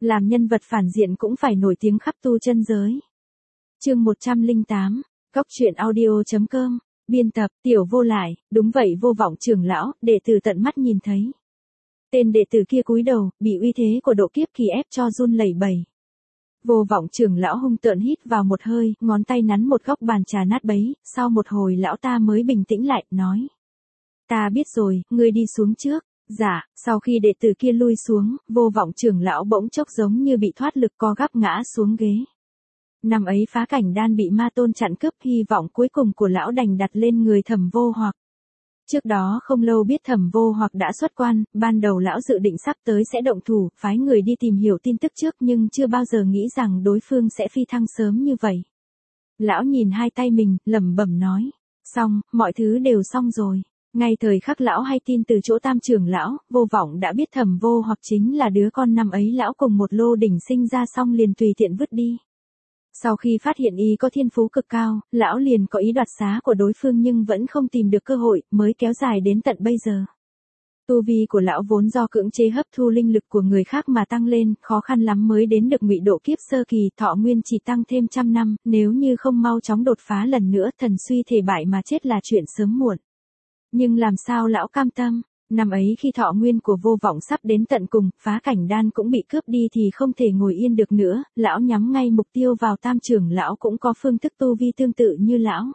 làm nhân vật phản diện cũng phải nổi tiếng khắp tu chân giới. Chương 108, Góc truyện audio.com, biên tập, Tiểu Vô Lại, đúng vậy Vô Vọng trưởng lão, đệ tử tận mắt nhìn thấy. Tên đệ tử kia cúi đầu, bị uy thế của độ kiếp kỳ ép cho run lẩy bẩy. Vô Vọng trưởng lão hung tợn hít vào một hơi, ngón tay nắn một góc bàn trà nát bấy, sau một hồi lão ta mới bình tĩnh lại, nói. Ta biết rồi, ngươi đi xuống trước. Dạ, sau khi đệ tử kia lui xuống, Vô Vọng trưởng lão bỗng chốc giống như bị thoát lực co gắp ngã xuống ghế. Năm ấy Phá Cảnh Đan bị ma tôn chặn cướp, hy vọng cuối cùng của lão đành đặt lên người Thẩm Vô Hoặc. Trước đó không lâu biết Thẩm Vô Hoặc đã xuất quan, ban đầu lão dự định sắp tới sẽ động thủ, phái người đi tìm hiểu tin tức trước nhưng chưa bao giờ nghĩ rằng đối phương sẽ phi thăng sớm như vậy. Lão nhìn hai tay mình, lẩm bẩm nói, xong, mọi thứ đều xong rồi. Ngay thời khắc lão hay tin từ chỗ Tam trưởng lão, Vô Vọng đã biết Thẩm Vô Hoặc chính là đứa con năm ấy lão cùng một lô đỉnh sinh ra xong liền tùy tiện vứt đi. Sau khi phát hiện y có thiên phú cực cao, lão liền có ý đoạt xá của đối phương nhưng vẫn không tìm được cơ hội, mới kéo dài đến tận bây giờ. Tu vi của lão vốn do cưỡng chế hấp thu linh lực của người khác mà tăng lên, khó khăn lắm mới đến được ngụy độ kiếp sơ kỳ, thọ nguyên chỉ tăng thêm 100 năm, nếu như không mau chóng đột phá lần nữa, thần suy thể bại mà chết là chuyện sớm muộn. Nhưng làm sao lão cam tâm? Năm ấy khi thọ nguyên của Vô Vọng sắp đến tận cùng, Phá Cảnh Đan cũng bị cướp đi thì không thể ngồi yên được nữa, lão nhắm ngay mục tiêu vào Tam trưởng lão cũng có phương thức tu vi tương tự như lão.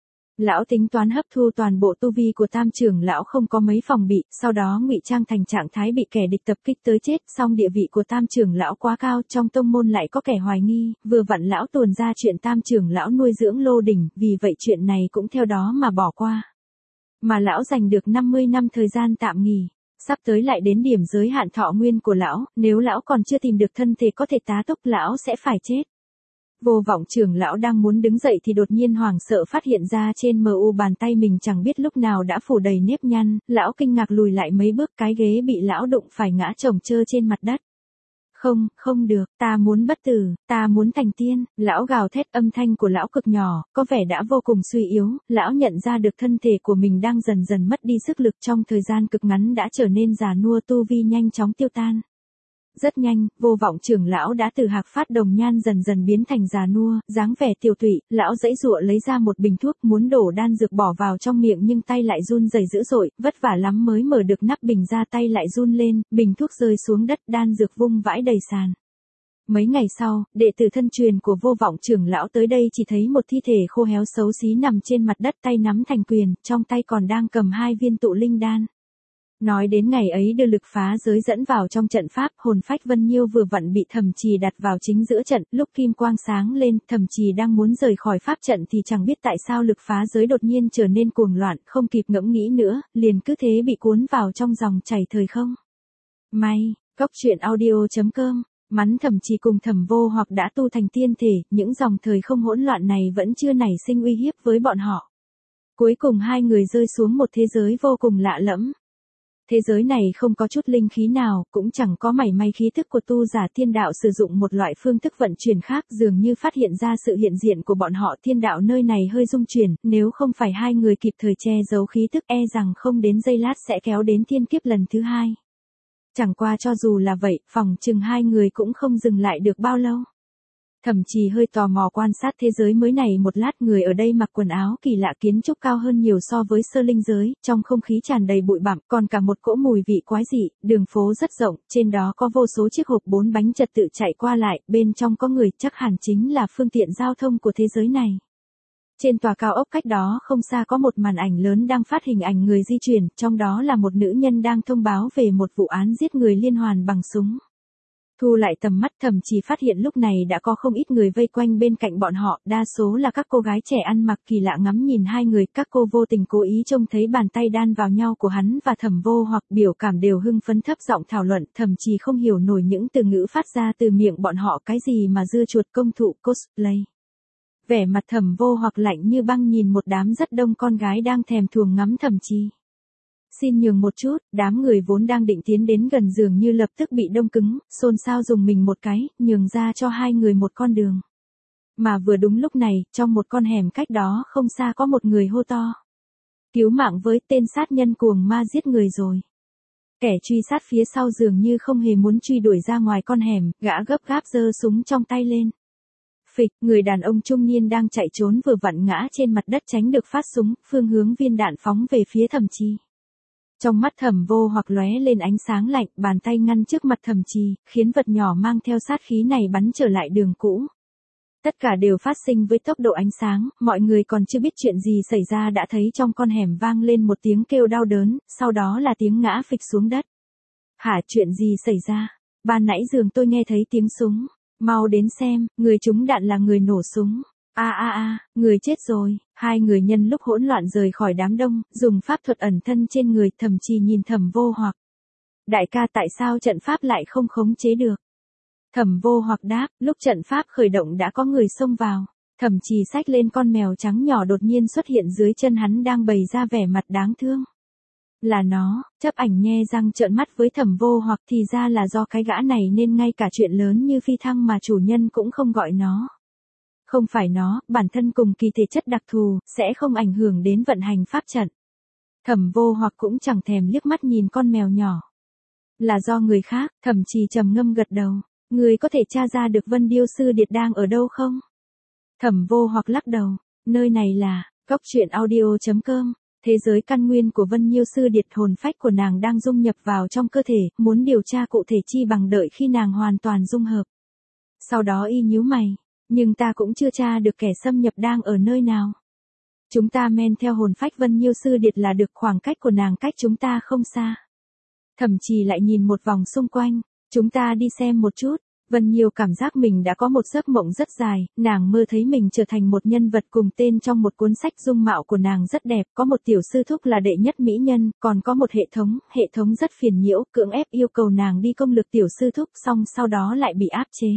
Lão tính toán hấp thu toàn bộ tu vi của Tam trưởng lão không có mấy phòng bị, sau đó ngụy trang thành trạng thái bị kẻ địch tập kích tới chết, song địa vị của Tam trưởng lão quá cao, trong tông môn lại có kẻ hoài nghi, vừa vặn lão tuồn ra chuyện Tam trưởng lão nuôi dưỡng lô đỉnh, vì vậy chuyện này cũng theo đó mà bỏ qua. Mà lão giành được 50 năm thời gian tạm nghỉ, sắp tới lại đến điểm giới hạn thọ nguyên của lão, nếu lão còn chưa tìm được thân thể có thể tá túc lão sẽ phải chết. Vô Vọng trưởng lão đang muốn đứng dậy thì đột nhiên hoảng sợ phát hiện ra trên mu bàn tay mình chẳng biết lúc nào đã phủ đầy nếp nhăn, lão kinh ngạc lùi lại mấy bước, cái ghế bị lão đụng phải ngã chồng chơ trên mặt đất. Không, không được, ta muốn bất tử, ta muốn thành tiên, lão gào thét, âm thanh của lão cực nhỏ, có vẻ đã vô cùng suy yếu, lão nhận ra được thân thể của mình đang dần dần mất đi sức lực, trong thời gian cực ngắn đã trở nên già nua, tu vi nhanh chóng tiêu tan. Rất nhanh, Vô Vọng trưởng lão đã từ hạc phát đồng nhan dần dần biến thành già nua, dáng vẻ tiều tụy, lão giãy giụa lấy ra một bình thuốc muốn đổ đan dược bỏ vào trong miệng nhưng tay lại run rẩy dữ dội, vất vả lắm mới mở được nắp bình ra, tay lại run lên, bình thuốc rơi xuống đất, đan dược vung vãi đầy sàn. Mấy ngày sau, đệ tử thân truyền của Vô Vọng trưởng lão tới đây chỉ thấy một thi thể khô héo xấu xí nằm trên mặt đất, tay nắm thành quyền, trong tay còn đang cầm 2 viên tụ linh đan. Nói đến ngày ấy đưa lực phá giới dẫn vào trong trận pháp, hồn phách Vân Nhiêu vừa vặn bị Thẩm Trì đặt vào chính giữa trận, lúc kim quang sáng lên, Thẩm Trì đang muốn rời khỏi pháp trận thì chẳng biết tại sao lực phá giới đột nhiên trở nên cuồng loạn, không kịp ngẫm nghĩ nữa, liền cứ thế bị cuốn vào trong dòng chảy thời không. May, Góc truyện audio.com, mắn Thẩm Trì cùng Thẩm Vô Hoặc đã tu thành tiên thể, những dòng thời không hỗn loạn này vẫn chưa nảy sinh uy hiếp với bọn họ. Cuối cùng hai người rơi xuống một thế giới vô cùng lạ lẫm. Thế giới này không có chút linh khí nào, cũng chẳng có mảy may khí thức của tu giả thiên đạo, sử dụng một loại phương thức vận chuyển khác, dường như phát hiện ra sự hiện diện của bọn họ. Thiên đạo nơi này hơi rung chuyển, nếu không phải hai người kịp thời che giấu khí thức e rằng không đến giây lát sẽ kéo đến thiên kiếp lần thứ hai. Chẳng qua cho dù là vậy, phòng chừng hai người cũng không dừng lại được bao lâu. Thẩm Trì hơi tò mò quan sát thế giới mới này một lát, người ở đây mặc quần áo kỳ lạ, kiến trúc cao hơn nhiều so với sơ linh giới, trong không khí tràn đầy bụi bặm, còn cả một cỗ mùi vị quái dị, đường phố rất rộng, trên đó có vô số chiếc hộp 4 bánh trật tự chạy qua lại, bên trong có người, chắc hẳn chính là phương tiện giao thông của thế giới này. Trên tòa cao ốc cách đó không xa có một màn ảnh lớn đang phát hình ảnh người di chuyển, trong đó là một nữ nhân đang thông báo về một vụ án giết người liên hoàn bằng súng. Thu lại tầm mắt, Thẩm Trì phát hiện lúc này đã có không ít người vây quanh bên cạnh bọn họ, đa số là các cô gái trẻ ăn mặc kỳ lạ ngắm nhìn hai người, các cô vô tình cố ý trông thấy bàn tay đan vào nhau của hắn và Thẩm Vô Hoặc, biểu cảm đều hưng phấn thấp giọng thảo luận. Thẩm Trì không hiểu nổi những từ ngữ phát ra từ miệng bọn họ, cái gì mà dưa chuột công thụ cosplay. Vẻ mặt Thẩm Vô Hoặc lạnh như băng nhìn một đám rất đông con gái đang thèm thuồng ngắm Thẩm Trì. Xin nhường một chút, đám người vốn đang định tiến đến gần dường như lập tức bị đông cứng, xôn xao dùng mình một cái, nhường ra cho hai người một con đường. Mà vừa đúng lúc này, trong một con hẻm cách đó không xa có một người hô to. Cứu mạng với, tên sát nhân cuồng ma giết người rồi. Kẻ truy sát phía sau dường như không hề muốn truy đuổi ra ngoài con hẻm, gã gấp gáp giơ súng trong tay lên. Phịch, người đàn ông trung niên đang chạy trốn vừa vặn ngã trên mặt đất tránh được phát súng, phương hướng viên đạn phóng về phía Thẩm Trì. Trong mắt Thẩm Vô Hoặc lóe lên ánh sáng lạnh, bàn tay ngăn trước mặt Thẩm Trì, khiến vật nhỏ mang theo sát khí này bắn trở lại đường cũ. Tất cả đều phát sinh với tốc độ ánh sáng, mọi người còn chưa biết chuyện gì xảy ra đã thấy trong con hẻm vang lên một tiếng kêu đau đớn, sau đó là tiếng ngã phịch xuống đất. Hả, chuyện gì xảy ra? Ban nãy giường tôi nghe thấy tiếng súng. Mau đến xem, người trúng đạn là người nổ súng. Người chết rồi. Hai người nhân lúc hỗn loạn rời khỏi đám đông, dùng pháp thuật ẩn thân trên người. Thẩm Trì nhìn Thẩm Vô Hoặc. Đại ca, tại sao trận pháp lại không khống chế được? Thẩm Vô Hoặc đáp, lúc trận pháp khởi động đã có người xông vào. Thẩm Trì xách lên con mèo trắng nhỏ đột nhiên xuất hiện dưới chân hắn đang bày ra vẻ mặt đáng thương. Là nó. Chấp Ảnh nhe răng trợn mắt với Thẩm Vô Hoặc, thì ra là do cái gã này nên ngay cả chuyện lớn như phi thăng mà chủ nhân cũng không gọi nó. Không phải nó, bản thân cùng kỳ thể chất đặc thù, sẽ không ảnh hưởng đến vận hành pháp trận. Thẩm Vô Hoặc cũng chẳng thèm liếc mắt nhìn con mèo nhỏ. Là do người khác. Thẩm Trì trầm ngâm gật đầu. Người có thể tra ra được Vân Điêu Sư Điệt đang ở đâu không? Thẩm Vô Hoặc lắc đầu. Nơi này là coctruyện.audio.com. Thế giới căn nguyên của Vân Nhiêu Sư Điệt, hồn phách của nàng đang dung nhập vào trong cơ thể, muốn điều tra cụ thể chi bằng đợi khi nàng hoàn toàn dung hợp. Sau đó y nhíu mày, nhưng ta cũng chưa tra được kẻ xâm nhập đang ở nơi nào. Chúng ta men theo hồn phách Vân Nhiêu Sư Điệt là được, khoảng cách của nàng cách chúng ta không xa. Thẩm Trì lại nhìn một vòng xung quanh, chúng ta đi xem một chút. Vân Nhiêu cảm giác mình đã có một giấc mộng rất dài, nàng mơ thấy mình trở thành một nhân vật cùng tên trong một cuốn sách, dung mạo của nàng rất đẹp, có một tiểu sư thúc là đệ nhất mỹ nhân, còn có một hệ thống rất phiền nhiễu, cưỡng ép yêu cầu nàng đi công lược tiểu sư thúc, xong sau đó lại bị áp chế.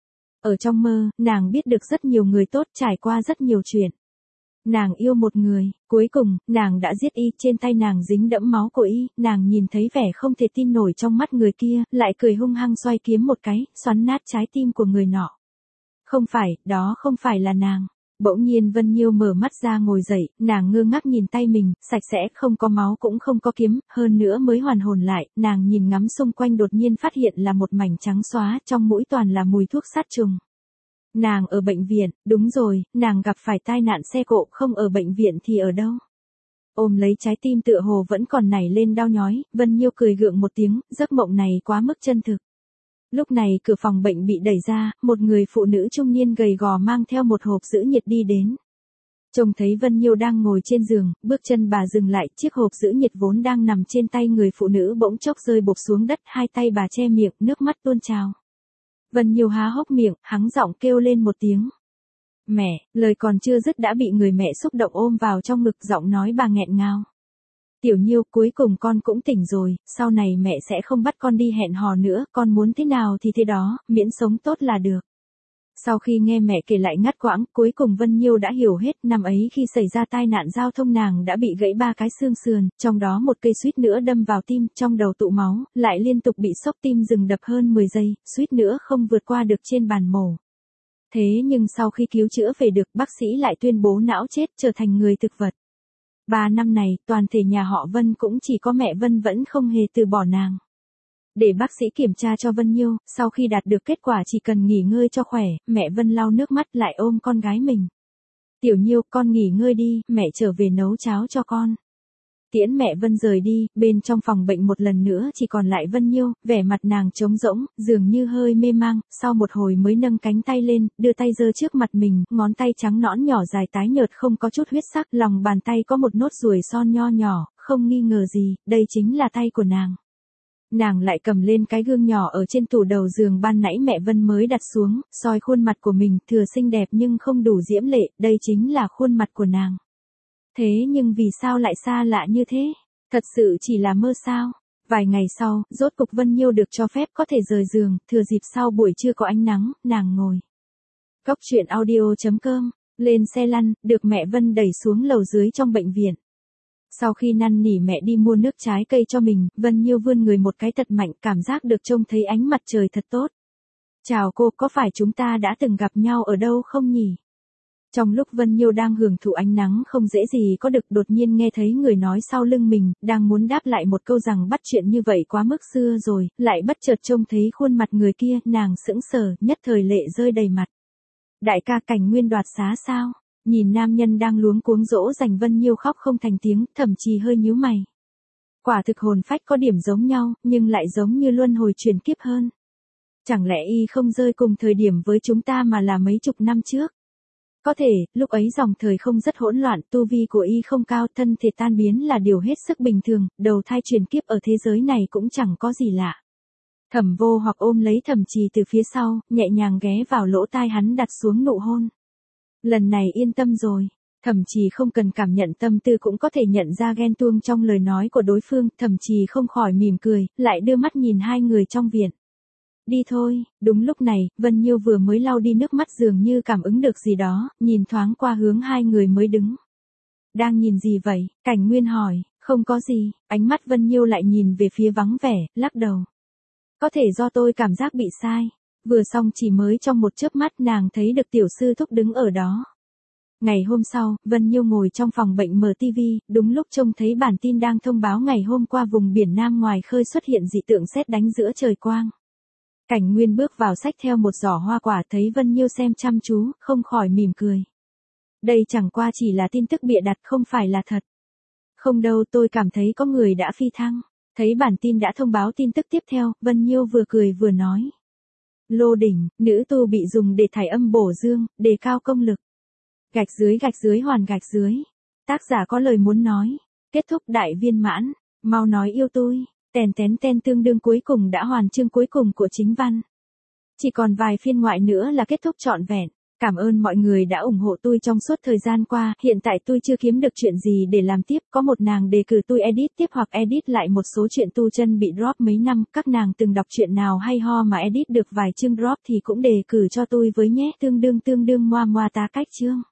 Ở trong mơ, nàng biết được rất nhiều người tốt, trải qua rất nhiều chuyện. Nàng yêu một người, cuối cùng, nàng đã giết y, trên tay nàng dính đẫm máu của y, nàng nhìn thấy vẻ không thể tin nổi trong mắt người kia, lại cười hung hăng xoay kiếm một cái, xoắn nát trái tim của người nọ. Không phải, đó không phải là nàng. Bỗng nhiên Vân Nhiêu mở mắt ra ngồi dậy, nàng ngơ ngác nhìn tay mình, sạch sẽ, không có máu cũng không có kiếm, hơn nữa mới hoàn hồn lại, nàng nhìn ngắm xung quanh đột nhiên phát hiện là một mảnh trắng xóa, trong mũi toàn là mùi thuốc sát trùng. Nàng ở bệnh viện, đúng rồi, nàng gặp phải tai nạn xe cộ, không ở bệnh viện thì ở đâu? Ôm lấy trái tim tựa hồ vẫn còn nảy lên đau nhói, Vân Nhiêu cười gượng một tiếng, giấc mộng này quá mức chân thực. Lúc này cửa phòng bệnh bị đẩy ra, một người phụ nữ trung niên gầy gò mang theo một hộp giữ nhiệt đi đến. Trông thấy Vân Nhiêu đang ngồi trên giường, bước chân bà dừng lại, chiếc hộp giữ nhiệt vốn đang nằm trên tay người phụ nữ bỗng chốc rơi bộp xuống đất, hai tay bà che miệng, nước mắt tuôn trào. Vân Nhiêu há hốc miệng, hắng giọng kêu lên một tiếng. Mẹ, lời còn chưa dứt đã bị người mẹ xúc động ôm vào trong ngực, giọng nói bà nghẹn ngào. Tiểu Nhiêu, cuối cùng con cũng tỉnh rồi, sau này mẹ sẽ không bắt con đi hẹn hò nữa, con muốn thế nào thì thế đó, miễn sống tốt là được. Sau khi nghe mẹ kể lại ngắt quãng, cuối cùng Vân Nhiêu đã hiểu hết, năm ấy khi xảy ra tai nạn giao thông nàng đã bị gãy 3 cái xương sườn, trong đó một cây suýt nữa đâm vào tim, trong đầu tụ máu, lại liên tục bị sốc tim dừng đập hơn 10 giây, suýt nữa không vượt qua được trên bàn mổ. Thế nhưng sau khi cứu chữa về được, bác sĩ lại tuyên bố não chết, trở thành người thực vật. 3 năm này, toàn thể nhà họ Vân cũng chỉ có mẹ Vân vẫn không hề từ bỏ nàng. Để bác sĩ kiểm tra cho Vân Nhiêu, sau khi đạt được kết quả chỉ cần nghỉ ngơi cho khỏe, mẹ Vân lau nước mắt lại ôm con gái mình. Tiểu Nhiêu, con nghỉ ngơi đi, mẹ trở về nấu cháo cho con. Tiễn mẹ Vân rời đi, bên trong phòng bệnh một lần nữa chỉ còn lại Vân Nhiêu, vẻ mặt nàng trống rỗng, dường như hơi mê mang, sau một hồi mới nâng cánh tay lên, đưa tay giơ trước mặt mình, ngón tay trắng nõn nhỏ dài tái nhợt không có chút huyết sắc, lòng bàn tay có một nốt ruồi son nho nhỏ, không nghi ngờ gì, đây chính là tay của nàng. Nàng lại cầm lên cái gương nhỏ ở trên tủ đầu giường ban nãy mẹ Vân mới đặt xuống, soi khuôn mặt của mình, thừa xinh đẹp nhưng không đủ diễm lệ, đây chính là khuôn mặt của nàng. Thế nhưng vì sao lại xa lạ như thế? Thật sự chỉ là mơ sao? Vài ngày sau, rốt cục Vân Nhiêu được cho phép có thể rời giường, thừa dịp sau buổi trưa có ánh nắng, nàng ngồi. Coctruyện.audio.com, lên xe lăn, được mẹ Vân đẩy xuống lầu dưới trong bệnh viện. Sau khi năn nỉ mẹ đi mua nước trái cây cho mình, Vân Nhiêu vươn người một cái thật mạnh, cảm giác được trông thấy ánh mặt trời thật tốt. Chào cô, có phải chúng ta đã từng gặp nhau ở đâu không nhỉ? Trong lúc Vân Nhiêu đang hưởng thụ ánh nắng không dễ gì có được, đột nhiên nghe thấy người nói sau lưng mình, đang muốn đáp lại một câu rằng bắt chuyện như vậy quá mức xưa rồi, lại bất chợt trông thấy khuôn mặt người kia, nàng sững sờ, nhất thời lệ rơi đầy mặt. Đại ca Cảnh Nguyên đoạt xá sao? Nhìn nam nhân đang luống cuống dỗ dành Vân Nhiêu khóc không thành tiếng, Thẩm Trì hơi nhíu mày. Quả thực hồn phách có điểm giống nhau, nhưng lại giống như luân hồi chuyển kiếp hơn. Chẳng lẽ y không rơi cùng thời điểm với chúng ta mà là mấy chục năm trước? Có thể, lúc ấy dòng thời không rất hỗn loạn, tu vi của y không cao, thân thể tan biến là điều hết sức bình thường, đầu thai truyền kiếp ở thế giới này cũng chẳng có gì lạ. Thẩm Vô hoặc ôm lấy Thẩm Trì từ phía sau, nhẹ nhàng ghé vào lỗ tai hắn đặt xuống nụ hôn. Lần này yên tâm rồi. Thẩm Trì không cần cảm nhận tâm tư cũng có thể nhận ra ghen tuông trong lời nói của đối phương, Thẩm Trì không khỏi mỉm cười, lại đưa mắt nhìn hai người trong viện. Đi thôi. Đúng lúc này, Vân Nhiêu vừa mới lau đi nước mắt dường như cảm ứng được gì đó, nhìn thoáng qua hướng hai người mới đứng. Đang nhìn gì vậy? Cảnh Nguyên hỏi. Không có gì. Ánh mắt Vân Nhiêu lại nhìn về phía vắng vẻ, lắc đầu. Có thể do tôi cảm giác bị sai. Vừa xong chỉ mới trong một chớp mắt nàng thấy được tiểu sư thúc đứng ở đó. Ngày hôm sau, Vân Nhiêu ngồi trong phòng bệnh mở tivi, đúng lúc trông thấy bản tin đang thông báo ngày hôm qua vùng biển Nam ngoài khơi xuất hiện dị tượng sét đánh giữa trời quang. Cảnh Nguyên bước vào xách theo một giỏ hoa quả, thấy Vân Nhiêu xem chăm chú, không khỏi mỉm cười. Đây chẳng qua chỉ là tin tức bịa đặt, không phải là thật. Không đâu, tôi cảm thấy có người đã phi thăng. Thấy bản tin đã thông báo tin tức tiếp theo, Vân Nhiêu vừa cười vừa nói. Lô đỉnh, nữ tu bị dùng để thải âm bổ dương, đề cao công lực. Gạch dưới hoàn gạch dưới. Tác giả có lời muốn nói. Kết thúc đại viên mãn. Mau nói yêu tôi. Ten tương đương cuối cùng đã hoàn chương cuối cùng của chính văn. Chỉ còn vài phiên ngoại nữa là kết thúc trọn vẹn. Cảm ơn mọi người đã ủng hộ tôi trong suốt thời gian qua. Hiện tại tôi chưa kiếm được chuyện gì để làm tiếp. Có một nàng đề cử tôi edit tiếp hoặc edit lại một số chuyện tu chân bị drop mấy năm. Các nàng từng đọc chuyện nào hay ho mà edit được vài chương drop thì cũng đề cử cho tôi với nhé. Tương đương moa tá cách chương.